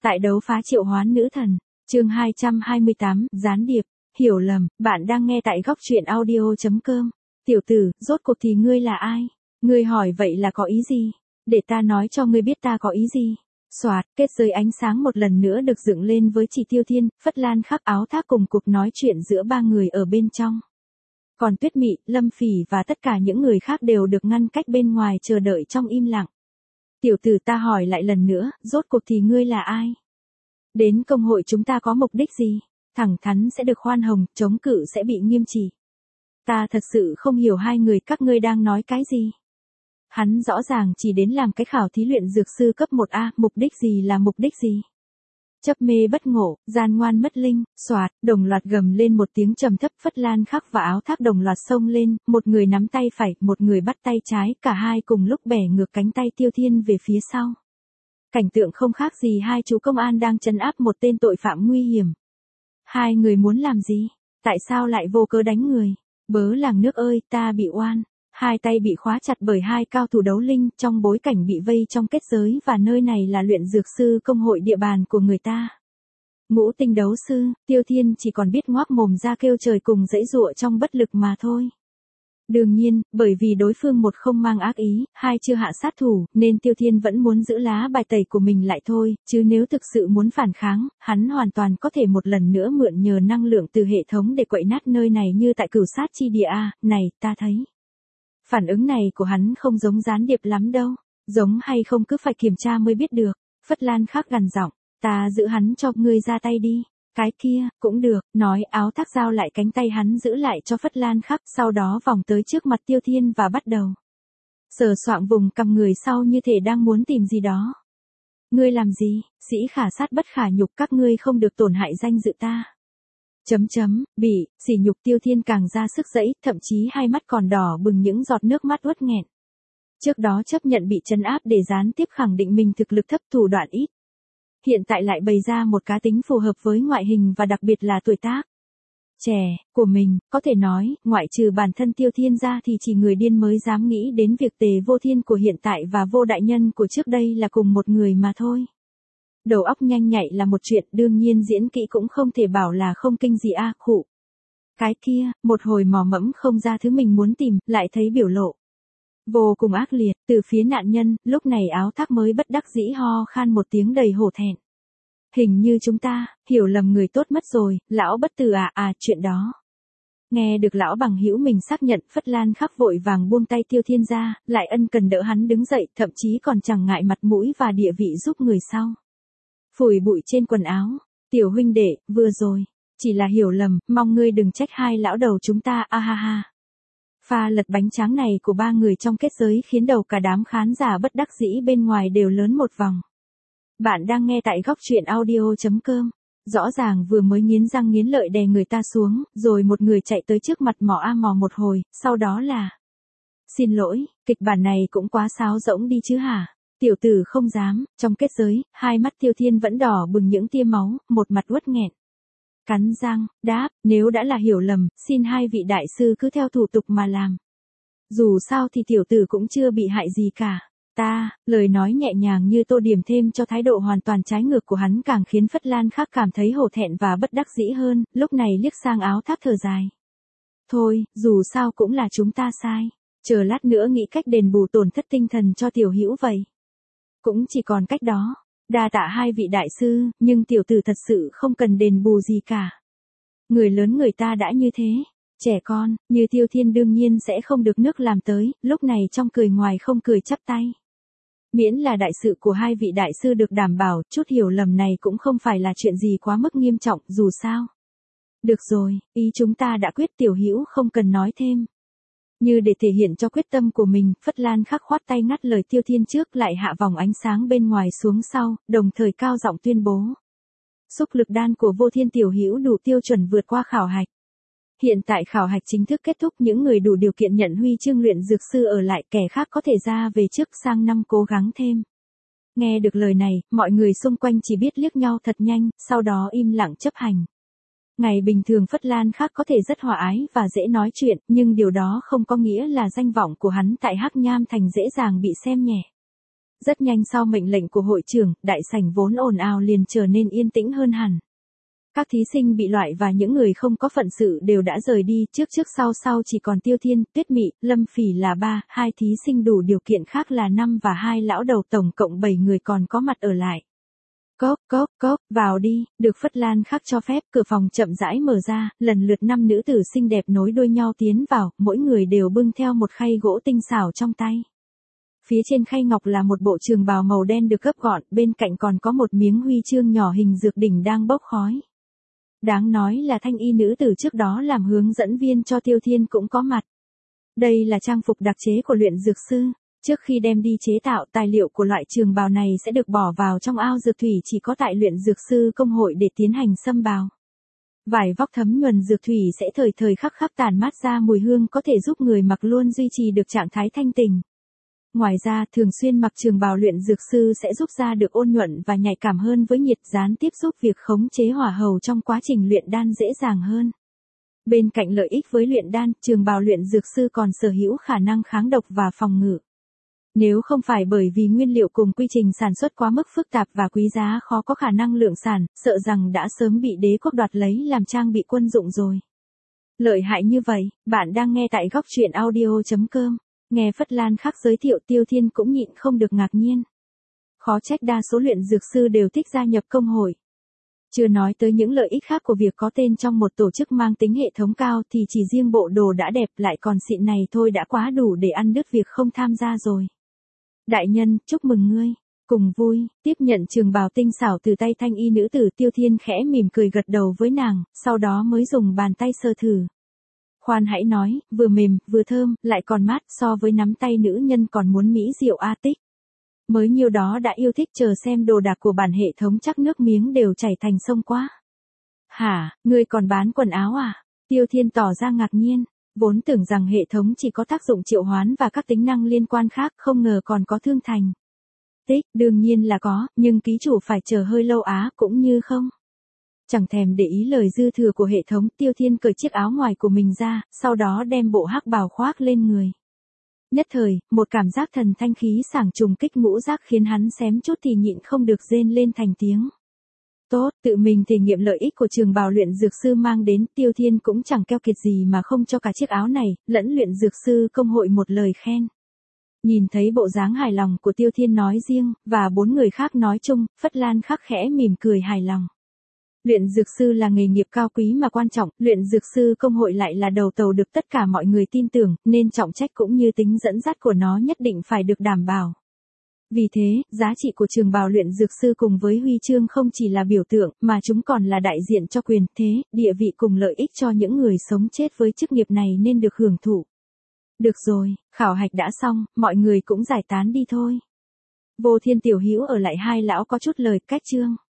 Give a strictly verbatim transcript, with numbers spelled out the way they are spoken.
Tại đấu phá triệu hoán nữ thần, chương hai trăm hai mươi tám, gián điệp, hiểu lầm, bạn đang nghe tại góc truyện audio.com. Tiểu tử, rốt cuộc thì ngươi là ai? Ngươi hỏi vậy là có ý gì? Để ta nói cho ngươi biết ta có ý gì. Soạt, kết giới ánh sáng một lần nữa được dựng lên với Chỉ Tiêu Thiên, Phất Lan Khắc Áo Thác cùng cuộc nói chuyện giữa ba người ở bên trong. Còn Tuyết Mị, Lâm Phỉ và tất cả những người khác đều được ngăn cách bên ngoài chờ đợi trong im lặng. Tiểu tử, ta hỏi lại lần nữa, rốt cuộc thì ngươi là ai? Đến công hội chúng ta có mục đích gì? Thẳng thắn sẽ được khoan hồng, chống cự sẽ bị nghiêm trị. Ta thật sự không hiểu hai người các ngươi đang nói cái gì. Hắn rõ ràng chỉ đến làm cái khảo thí luyện dược sư cấp một A, mục đích gì là mục đích gì? Chấp mê bất ngộ, gian ngoan mất linh, soạt, đồng loạt gầm lên một tiếng trầm thấp. Phất Lan Khắc và Áo Thác đồng loạt xông lên, một người nắm tay phải, một người bắt tay trái, cả hai cùng lúc bẻ ngược cánh tay Tiêu Thiên về phía sau. Cảnh tượng không khác gì hai chú công an đang trấn áp một tên tội phạm nguy hiểm. Hai người muốn làm gì? Tại sao lại vô cớ đánh người? Bớ làng nước ơi, ta bị oan. Hai tay bị khóa chặt bởi hai cao thủ đấu linh trong bối cảnh bị vây trong kết giới và nơi này là luyện dược sư công hội địa bàn của người ta. Ngũ tinh đấu sư, Tiêu Thiên chỉ còn biết ngoác mồm ra kêu trời cùng giãy giụa trong bất lực mà thôi. Đương nhiên, bởi vì đối phương một không mang ác ý, hai chưa hạ sát thủ, nên Tiêu Thiên vẫn muốn giữ lá bài tẩy của mình lại thôi, chứ nếu thực sự muốn phản kháng, hắn hoàn toàn có thể một lần nữa mượn nhờ năng lượng từ hệ thống để quậy nát nơi này như tại Cửu Sát Chi Địa a, này, ta thấy. Phản ứng này của hắn không giống gián điệp lắm đâu, giống hay không cứ phải kiểm tra mới biết được. Phất Lan Khắc gằn giọng, ta giữ hắn cho ngươi ra tay đi. Cái kia, cũng được, nói. Áo Thác giao lại cánh tay hắn giữ lại cho Phất Lan Khắc, sau đó vòng tới trước mặt Tiêu Thiên và bắt đầu sờ soạng vùng cằm người sau như thể đang muốn tìm gì đó. Ngươi làm gì? Sĩ khả sát bất khả nhục, các ngươi không được tổn hại danh dự ta. Chấm chấm, bị, sỉ nhục. Tiêu Thiên càng ra sức giãy, thậm chí hai mắt còn đỏ bừng những giọt nước mắt uất nghẹn. Trước đó chấp nhận bị trấn áp để gián tiếp khẳng định mình thực lực thấp, thủ đoạn ít. Hiện tại lại bày ra một cá tính phù hợp với ngoại hình và đặc biệt là tuổi tác trẻ của mình, có thể nói, ngoại trừ bản thân Tiêu Thiên ra thì chỉ người điên mới dám nghĩ đến việc Tề Vô Thiên của hiện tại và Vô Đại Nhân của trước đây là cùng một người mà thôi. Đầu óc nhanh nhạy là một chuyện, đương nhiên diễn kỹ cũng không thể bảo là không kinh gì a, khụ. Cái kia, một hồi mò mẫm không ra thứ mình muốn tìm, lại thấy biểu lộ vô cùng ác liệt từ phía nạn nhân. Lúc này Áo Thác mới bất đắc dĩ ho khan một tiếng đầy hổ thẹn. Hình như chúng ta hiểu lầm người tốt mất rồi, lão bất tử à à chuyện đó. Nghe được lão bằng hữu mình xác nhận, Phất Lan Khắc vội vàng buông tay Tiêu Thiên ra, lại ân cần đỡ hắn đứng dậy, thậm chí còn chẳng ngại mặt mũi và địa vị giúp người sau. Phủi bụi trên quần áo, tiểu huynh đệ, vừa rồi, chỉ là hiểu lầm, mong ngươi đừng trách hai lão đầu chúng ta, a ha ha. Pha lật bánh tráng này của ba người trong kết giới khiến đầu cả đám khán giả bất đắc dĩ bên ngoài đều lớn một vòng. Bạn đang nghe tại góc truyện audio.com. Rõ ràng vừa mới nghiến răng nghiến lợi đè người ta xuống, rồi một người chạy tới trước mặt mò a mò một hồi, sau đó là xin lỗi, kịch bản này cũng quá sáo rỗng đi chứ hả? Tiểu tử không dám. Trong kết giới, hai mắt Tiêu Thiên vẫn đỏ bừng những tia máu, một mặt uất nghẹn. Cắn răng, đáp, nếu đã là hiểu lầm, xin hai vị đại sư cứ theo thủ tục mà làm. Dù sao thì tiểu tử cũng chưa bị hại gì cả. Ta, lời nói nhẹ nhàng như tô điểm thêm cho thái độ hoàn toàn trái ngược của hắn càng khiến Phất Lan Khắc cảm thấy hổ thẹn và bất đắc dĩ hơn, lúc này liếc sang Áo Thác thở dài. Thôi, dù sao cũng là chúng ta sai, chờ lát nữa nghĩ cách đền bù tổn thất tinh thần cho tiểu hữu vậy. Cũng chỉ còn cách đó. Đa tạ hai vị đại sư, nhưng tiểu tử thật sự không cần đền bù gì cả. Người lớn người ta đã như thế, trẻ con, như Tiêu Thiên đương nhiên sẽ không được nước làm tới, lúc này trong cười ngoài không cười chắp tay. Miễn là đại sự của hai vị đại sư được đảm bảo, chút hiểu lầm này cũng không phải là chuyện gì quá mức nghiêm trọng, dù sao. Được rồi, ý chúng ta đã quyết, tiểu hữu không cần nói thêm. Như để thể hiện cho quyết tâm của mình, Phất Lan Khắc khoát tay ngắt lời Tiêu Thiên trước, lại hạ vòng ánh sáng bên ngoài xuống sau, đồng thời cao giọng tuyên bố. Xúc lực đan của Vô Thiên tiểu hữu đủ tiêu chuẩn vượt qua khảo hạch. Hiện tại khảo hạch chính thức kết thúc, những người đủ điều kiện nhận huy chương luyện dược sư ở lại, kẻ khác có thể ra về trước, sang năm cố gắng thêm. Nghe được lời này, mọi người xung quanh chỉ biết liếc nhau thật nhanh, sau đó im lặng chấp hành. Ngày bình thường Phất Lan Khắc có thể rất hòa ái và dễ nói chuyện, nhưng điều đó không có nghĩa là danh vọng của hắn tại Hắc Nham Thành dễ dàng bị xem nhẹ. Rất nhanh sau mệnh lệnh của hội trưởng, đại sảnh vốn ồn ào liền trở nên yên tĩnh hơn hẳn. Các thí sinh bị loại và những người không có phận sự đều đã rời đi, trước trước sau sau chỉ còn Tiêu Thiên, Tuyết Mị, Lâm Phỉ là ba, hai thí sinh đủ điều kiện khác là năm và hai lão đầu, tổng cộng bảy người còn có mặt ở lại. Cốc, cốc, cốc, vào đi, được Phất Lan Khắc cho phép, cửa phòng chậm rãi mở ra, lần lượt năm nữ tử xinh đẹp nối đuôi nhau tiến vào, mỗi người đều bưng theo một khay gỗ tinh xảo trong tay. Phía trên khay ngọc là một bộ trường bào màu đen được gấp gọn, bên cạnh còn có một miếng huy chương nhỏ hình dược đỉnh đang bốc khói. Đáng nói là thanh y nữ tử trước đó làm hướng dẫn viên cho Tiêu Thiên cũng có mặt. Đây là trang phục đặc chế của luyện dược sư. Trước khi đem đi chế tạo, tài liệu của loại trường bào này sẽ được bỏ vào trong ao dược thủy chỉ có tại luyện dược sư công hội để tiến hành xâm bào. Vải vóc thấm nhuần dược thủy sẽ thời thời khắc khắc tản mát ra mùi hương có thể giúp người mặc luôn duy trì được trạng thái thanh tình. Ngoài ra, thường xuyên mặc trường bào luyện dược sư sẽ giúp da được ôn nhuận và nhạy cảm hơn với nhiệt, gián tiếp giúp việc khống chế hỏa hầu trong quá trình luyện đan dễ dàng hơn. Bên cạnh lợi ích với luyện đan, trường bào luyện dược sư còn sở hữu khả năng kháng độc và phòng ngự. Nếu không phải bởi vì nguyên liệu cùng quy trình sản xuất quá mức phức tạp và quý giá khó có khả năng lượng sản, sợ rằng đã sớm bị đế quốc đoạt lấy làm trang bị quân dụng rồi. Lợi hại như vậy, bạn đang nghe tại góc truyện audio chấm com. Nghe Phất Lan Khắc giới thiệu, Tiêu Thiên cũng nhịn không được ngạc nhiên. Khó trách đa số luyện dược sư đều thích gia nhập công hội. Chưa nói tới những lợi ích khác của việc có tên trong một tổ chức mang tính hệ thống cao thì chỉ riêng bộ đồ đã đẹp lại còn xịn này thôi đã quá đủ để ăn đứt việc không tham gia rồi. Đại nhân, chúc mừng ngươi. Cùng vui, tiếp nhận trường bào tinh xảo từ tay thanh y nữ tử, Tiêu Thiên khẽ mỉm cười gật đầu với nàng, sau đó mới dùng bàn tay sờ thử. Khoan hãy nói, vừa mềm, vừa thơm, lại còn mát, so với nắm tay nữ nhân còn muốn mỹ diệu a tích. Mới nhiêu đó đã yêu thích, chờ xem đồ đạc của bản hệ thống chắc nước miếng đều chảy thành sông quá. Hả, ngươi còn bán quần áo à? Tiêu Thiên tỏ ra ngạc nhiên, vốn tưởng rằng hệ thống chỉ có tác dụng triệu hoán và các tính năng liên quan khác, không ngờ còn có thương thành. Tích, đương nhiên là có, nhưng ký chủ phải chờ hơi lâu á, cũng như không. Chẳng thèm để ý lời dư thừa của hệ thống, Tiêu Thiên cởi chiếc áo ngoài của mình ra, sau đó đem bộ hắc bào khoác lên người. Nhất thời, một cảm giác thần thanh khí sảng trùng kích ngũ giác khiến hắn xém chút thì nhịn không được rên lên thành tiếng. Tốt, tự mình thể nghiệm lợi ích của trường bào luyện dược sư mang đến, Tiêu Thiên cũng chẳng keo kiệt gì mà không cho cả chiếc áo này, lẫn luyện dược sư công hội một lời khen. Nhìn thấy bộ dáng hài lòng của Tiêu Thiên nói riêng, và bốn người khác nói chung, Phất Lan Khắc khẽ mỉm cười hài lòng. Luyện dược sư là nghề nghiệp cao quý mà quan trọng, luyện dược sư công hội lại là đầu tàu được tất cả mọi người tin tưởng, nên trọng trách cũng như tính dẫn dắt của nó nhất định phải được đảm bảo. Vì thế, giá trị của trường bào luyện dược sư cùng với huy chương không chỉ là biểu tượng, mà chúng còn là đại diện cho quyền, thế, địa vị cùng lợi ích cho những người sống chết với chức nghiệp này nên được hưởng thụ. Được rồi, khảo hạch đã xong, mọi người cũng giải tán đi thôi. Vô Thiên tiểu hữu ở lại hai lão có chút lời cách chương.